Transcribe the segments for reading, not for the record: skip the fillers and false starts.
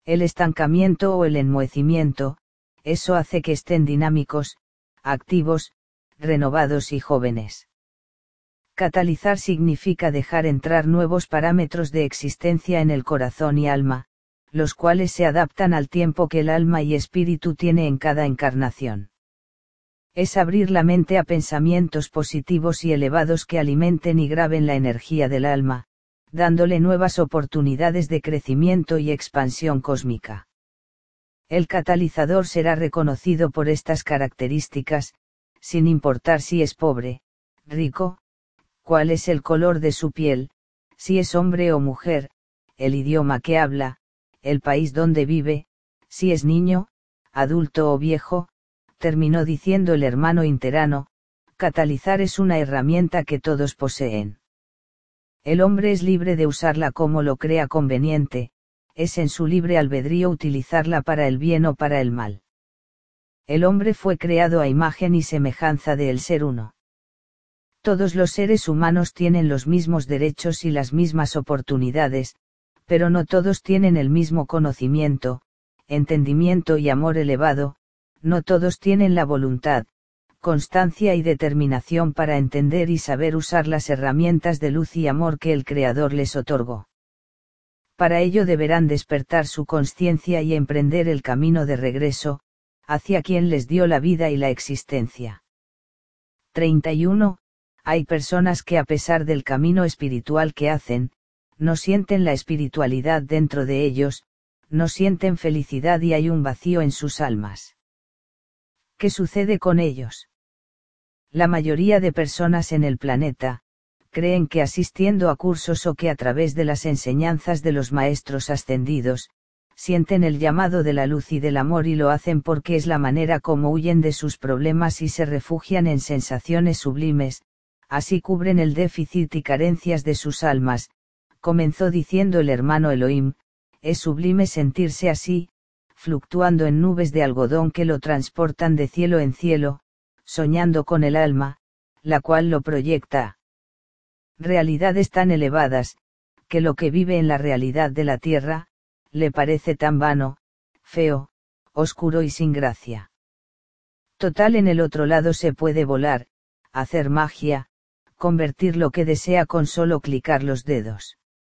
El estancamiento o el enmohecimiento, eso hace que estén dinámicos, activos, renovados y jóvenes. Catalizar significa dejar entrar nuevos parámetros de existencia en el corazón y alma, los cuales se adaptan al tiempo que el alma y espíritu tiene en cada encarnación. Es abrir la mente a pensamientos positivos y elevados que alimenten y graben la energía del alma, dándole nuevas oportunidades de crecimiento y expansión cósmica. El catalizador será reconocido por estas características, sin importar si es pobre, rico, cuál es el color de su piel, si es hombre o mujer, el idioma que habla, el país donde vive, si es niño, adulto o viejo, terminó diciendo el hermano Interano. Catalizar es una herramienta que todos poseen. El hombre es libre de usarla como lo crea conveniente, es en su libre albedrío utilizarla para el bien o para el mal. El hombre fue creado a imagen y semejanza del Ser Uno. Todos los seres humanos tienen los mismos derechos y las mismas oportunidades, pero no todos tienen el mismo conocimiento, entendimiento y amor elevado, no todos tienen la voluntad, constancia y determinación para entender y saber usar las herramientas de luz y amor que el Creador les otorgó. Para ello deberán despertar su conciencia y emprender el camino de regreso, hacia quien les dio la vida y la existencia. 31. Hay personas que a pesar del camino espiritual que hacen, no sienten la espiritualidad dentro de ellos, no sienten felicidad y hay un vacío en sus almas. ¿Qué sucede con ellos? La mayoría de personas en el planeta, creen que asistiendo a cursos o que a través de las enseñanzas de los maestros ascendidos, sienten el llamado de la luz y del amor y lo hacen porque es la manera como huyen de sus problemas y se refugian en sensaciones sublimes, así cubren el déficit y carencias de sus almas, comenzó diciendo el hermano Elohim, es sublime sentirse así, fluctuando en nubes de algodón que lo transportan de cielo en cielo, soñando con el alma, la cual lo proyecta. Realidades tan elevadas, que lo que vive en la realidad de la tierra, le parece tan vano, feo, oscuro y sin gracia. Total, en el otro lado se puede volar, hacer magia, convertir lo que desea con solo clicar los dedos.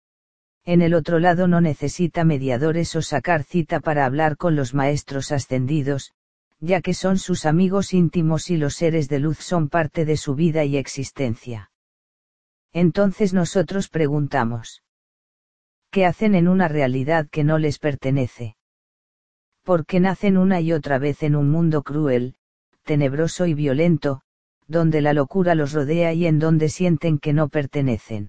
En el otro lado no necesita mediadores o sacar cita para hablar con los maestros ascendidos, ya que son sus amigos íntimos y los seres de luz son parte de su vida y existencia. Entonces nosotros preguntamos: ¿qué hacen en una realidad que no les pertenece? ¿Por qué nacen una y otra vez en un mundo cruel, tenebroso y violento, donde la locura los rodea y en donde sienten que no pertenecen?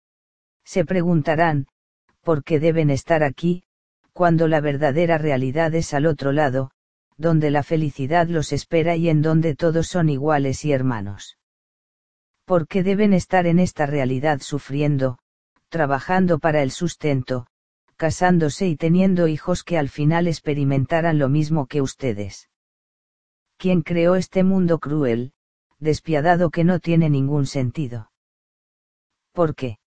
Se preguntarán, ¿por qué deben estar aquí, cuando la verdadera realidad es al otro lado, donde la felicidad los espera y en donde todos son iguales y hermanos? ¿Por qué deben estar en esta realidad sufriendo, trabajando para el sustento, casándose y teniendo hijos que al final experimentaran lo mismo que ustedes? ¿Quién creó este mundo cruel, despiadado que no tiene ningún sentido? ¿Por qué?